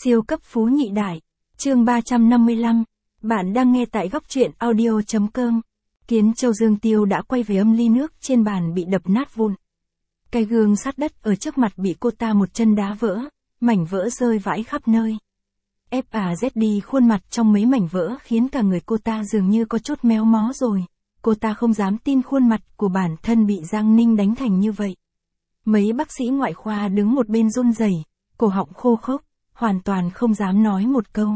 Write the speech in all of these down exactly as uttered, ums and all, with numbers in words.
Siêu cấp phú nhị đại. Chương ba trăm năm mươi lăm. Bạn đang nghe tại góc truyện audio chấm com. Kiến Châu Dương Tiêu đã quay về âm ly nước trên bàn bị đập nát vụn. Cái gương sát đất ở trước mặt bị cô ta một chân đá vỡ, mảnh vỡ rơi vãi khắp nơi. ép a dét đê khuôn mặt trong mấy mảnh vỡ khiến cả người cô ta dường như có chút méo mó rồi. Cô ta không dám tin khuôn mặt của bản thân bị Giang Ninh đánh thành như vậy. Mấy bác sĩ ngoại khoa đứng một bên run rẩy, cổ họng khô khốc, hoàn toàn không dám nói một câu.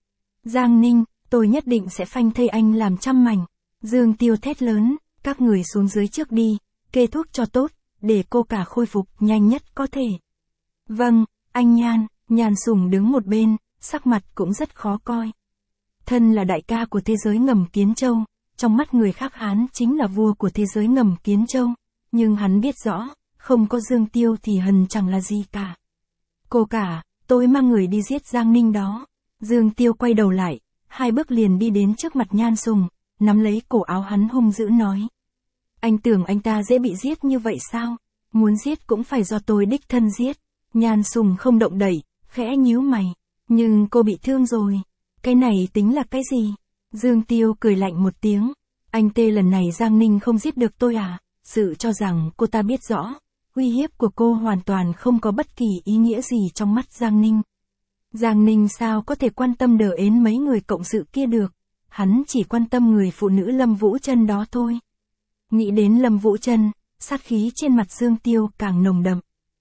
Giang Ninh, tôi nhất định sẽ phanh thây anh làm trăm mảnh. Dương Tiêu thét lớn, các người xuống dưới trước đi, kê thuốc cho tốt, để cô cả khôi phục nhanh nhất có thể. Vâng, anh Nhan. Nhan Sùng đứng một bên, sắc mặt cũng rất khó coi. Thân là đại ca của thế giới ngầm Kiến Châu, trong mắt người khác hắn chính là vua của thế giới ngầm Kiến Châu, nhưng hắn biết rõ, không có Dương Tiêu thì hần chẳng là gì cả. Cô cả, tôi mang người đi giết Giang Ninh đó. Dương Tiêu quay đầu lại, hai bước liền đi đến trước mặt Nhan Sùng, nắm lấy cổ áo hắn hung dữ nói. Anh tưởng anh ta dễ bị giết như vậy sao? Muốn giết cũng phải do tôi đích thân giết. Nhan Sùng không động đậy, khẽ nhíu mày. Nhưng cô bị thương rồi. Cái này tính là cái gì? Dương Tiêu cười lạnh một tiếng. Anh tê lần này Giang Ninh không giết được tôi à? Sự cho rằng cô ta biết rõ. Uy hiếp của cô hoàn toàn không có bất kỳ ý nghĩa gì trong mắt Giang Ninh. Giang Ninh sao có thể quan tâm đờ ến mấy người cộng sự kia được. Hắn chỉ quan tâm người phụ nữ Lâm Vũ Trân đó thôi. Nghĩ đến Lâm Vũ Trân, sát khí trên mặt Dương Tiêu càng nồng đậm.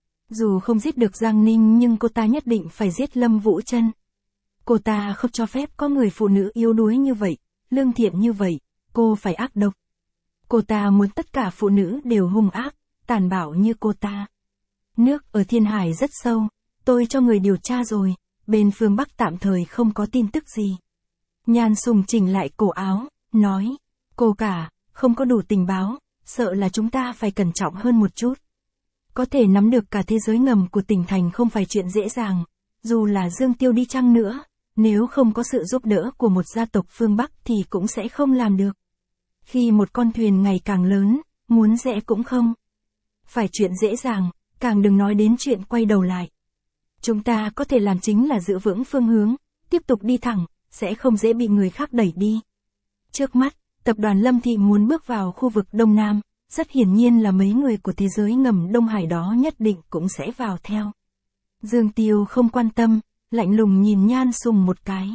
Dù không giết được Giang Ninh nhưng cô ta nhất định phải giết Lâm Vũ Trân. Cô ta không cho phép có người phụ nữ yếu đuối như vậy, lương thiện như vậy, cô phải ác độc. Cô ta muốn tất cả phụ nữ đều hung ác, tàn bạo như cô ta. Nước ở Thiên Hải rất sâu, tôi cho người điều tra rồi, bên phương Bắc tạm thời không có tin tức gì. Nhan Sùng chỉnh lại cổ áo, nói, cô cả, không có đủ tình báo, sợ là chúng ta phải cẩn trọng hơn một chút. Có thể nắm được cả thế giới ngầm của tỉnh thành không phải chuyện dễ dàng, dù là Dương Tiêu đi chăng nữa, nếu không có sự giúp đỡ của một gia tộc phương Bắc thì cũng sẽ không làm được. Khi một con thuyền ngày càng lớn, muốn rẽ cũng không phải chuyện dễ dàng, càng đừng nói đến chuyện quay đầu lại. Chúng ta có thể làm chính là giữ vững phương hướng, tiếp tục đi thẳng, sẽ không dễ bị người khác đẩy đi. Trước mắt, tập đoàn Lâm Thị muốn bước vào khu vực Đông Nam, rất hiển nhiên là mấy người của thế giới ngầm Đông Hải đó nhất định cũng sẽ vào theo. Dương Tiêu không quan tâm, lạnh lùng nhìn Nhan Sùng một cái.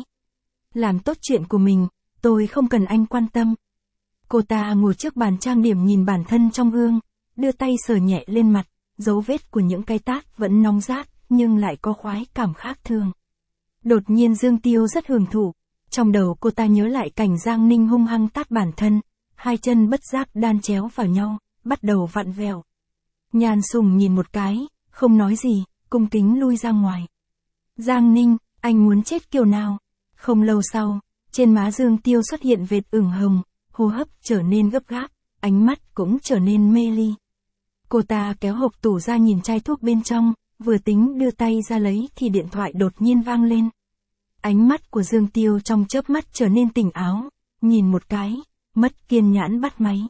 Làm tốt chuyện của mình, tôi không cần anh quan tâm. Cô ta ngồi trước bàn trang điểm nhìn bản thân trong gương, đưa tay sờ nhẹ lên mặt, dấu vết của những cái tát vẫn nóng rát, nhưng lại có khoái cảm khác thường. Đột nhiên Dương Tiêu rất hưởng thụ, trong đầu cô ta nhớ lại cảnh Giang Ninh hung hăng tát bản thân, hai chân bất giác đan chéo vào nhau, bắt đầu vặn vẹo. Nhan Sùng nhìn một cái, không nói gì, cung kính lui ra ngoài. Giang Ninh, anh muốn chết kiểu nào? Không lâu sau, trên má Dương Tiêu xuất hiện vệt ửng hồng, hô hấp trở nên gấp gáp, ánh mắt cũng trở nên mê ly. Cô ta kéo hộp tủ ra nhìn chai thuốc bên trong, vừa tính đưa tay ra lấy thì điện thoại đột nhiên vang lên. Ánh mắt của Dương Tiêu trong chớp mắt trở nên tỉnh áo, nhìn một cái, mất kiên nhẫn bắt máy.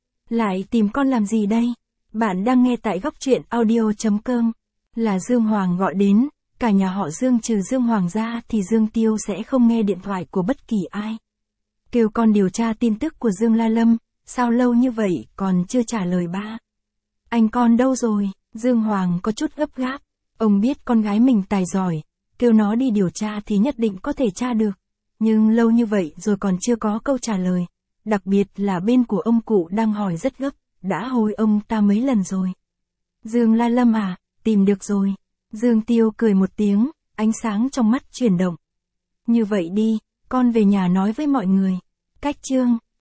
Lại tìm con làm gì đây? Bạn đang nghe tại góc truyện audio chấm com. Là Dương Hoàng gọi đến, cả nhà họ Dương trừ Dương Hoàng ra thì Dương Tiêu sẽ không nghe điện thoại của bất kỳ ai. Kêu con điều tra tin tức của Dương La Lâm, sao lâu như vậy còn chưa trả lời ba? Anh con đâu rồi? Dương Hoàng có chút gấp gáp, ông biết con gái mình tài giỏi, kêu nó đi điều tra thì nhất định có thể tra được. Nhưng lâu như vậy rồi còn chưa có câu trả lời, đặc biệt là bên của ông cụ đang hỏi rất gấp, đã hối ông ta mấy lần rồi. Dương La Lâm à, tìm được rồi. Dương Tiêu cười một tiếng, ánh sáng trong mắt chuyển động. Như vậy đi, con về nhà nói với mọi người. Cách chương